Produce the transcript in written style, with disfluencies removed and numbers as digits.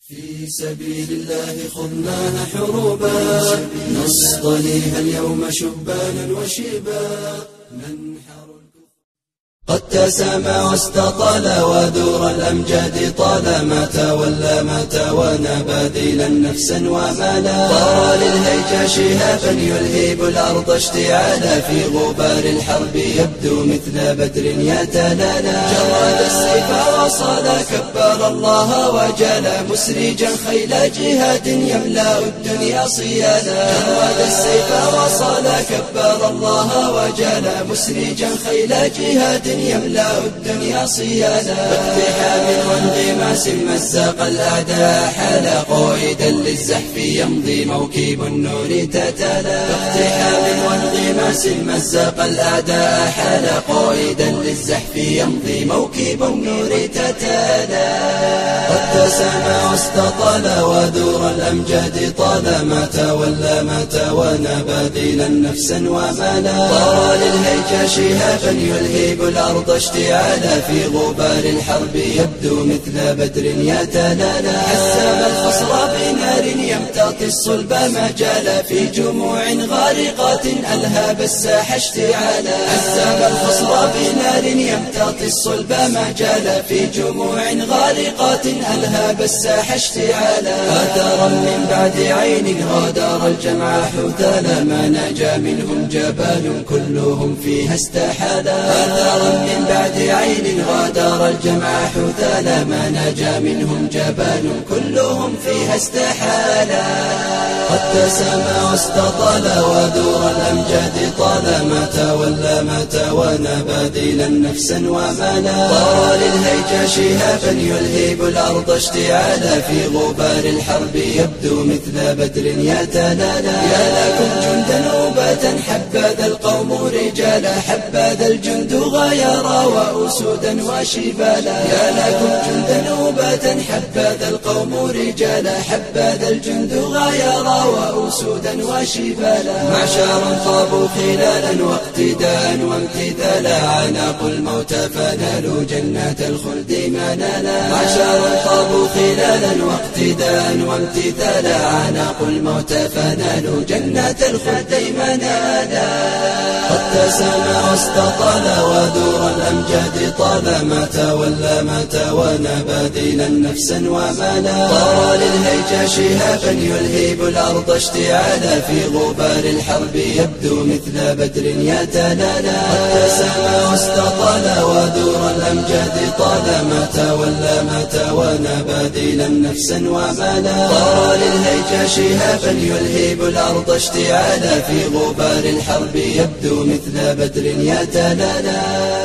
في سبيل الله خضناها حروبا، نصطليها اليوم شبانا وشيبا. قد تسامى واستطال ودور الأمجاد طالما تولى ما توانى باذلا نفسا ومالا. طار للهيجا شهابا يلهيب الأرض اشتعالا، في غبار الحرب يبدو مثل بدر يتلالا. جرد السيف وصال كبر الله وجالا، مسرجا خيل جهاد يملأ الدنيا صيالا. جرد السيف وصال كبر الله وجالا، مسرجا خيل جهاد يملأ الدنيا صيالا. باقتحام وانغماس مزق الأعداء حالا، قائدا للزحف يمضي موكب النور تتالا. باقتحام وانغماس مزق الأعداء حالا، قائدا للزحف يمضي موكب النور تتالا. قد تسامى واستطال ودور الأمجاد طالما تولى ما توانى باذلا نفسا ومالا. طار للهيجا شهابا يلهيب الأرض اشتعالا، في غبار الحرب يبدو مثل بدر يتلالا. حسام الخصر بنار يمتطي الصلب مجالا، في جموع غارقات ألهاب الساح اشتعالا. حسام الخصر بنار يمتطي الصلب مجالا، في جموع غارقات ألهاب الساح اشتعالا. آثارا من بعد عين غادر الجمع حثالا، ما نجا منهم جبال كلهم فيها استحالا. آثارا من بعد عين غادر الجمع حثالا، ما نجا منهم جبال كلهم فيها استحالا. قد تسامى واستطال ودور الأمجاد طالما تولى ما توانى باذلا نفسا ومالا. طار للهيجا شهابا يلهيب الأرض اشتعالا، في غبار الحرب يبدو مثل بدر يتلالا. يا لكم جندا أباتا حبذا القوم رجالا، حبذا الجند غيرا وأسودا وشبالا. يا لكم جندا أباتا حبذا القوم رجالا، حبذا الجند غيرا وأسودا وشبالا. معشرا طابوا خلالا واقتداء وامتثالا، عناقوا الموت فنالوا جنات الخلد منالا. معشرا طابوا خلالا واقتداء وامتثالا، عناقوا الموت فنالوا جنات الخلد منالا. قد تسامى واستطال ودور الأمجاد طالما تولى ما توانى باذلا نفسا ومالا. طار للهيجا شهابا يلهيب الأرض اشتعالا، في غبار الحرب يبدو مثل بدر يتلالا. قد تسامى واستطال ودور الأمجاد طالما تولى ما توانى باذلا نفسا ومالا. طار للهيجا شهابا يلهيب الأرض اشتعالا، في غبار الحرب يبدو مثل بدر يتلالا.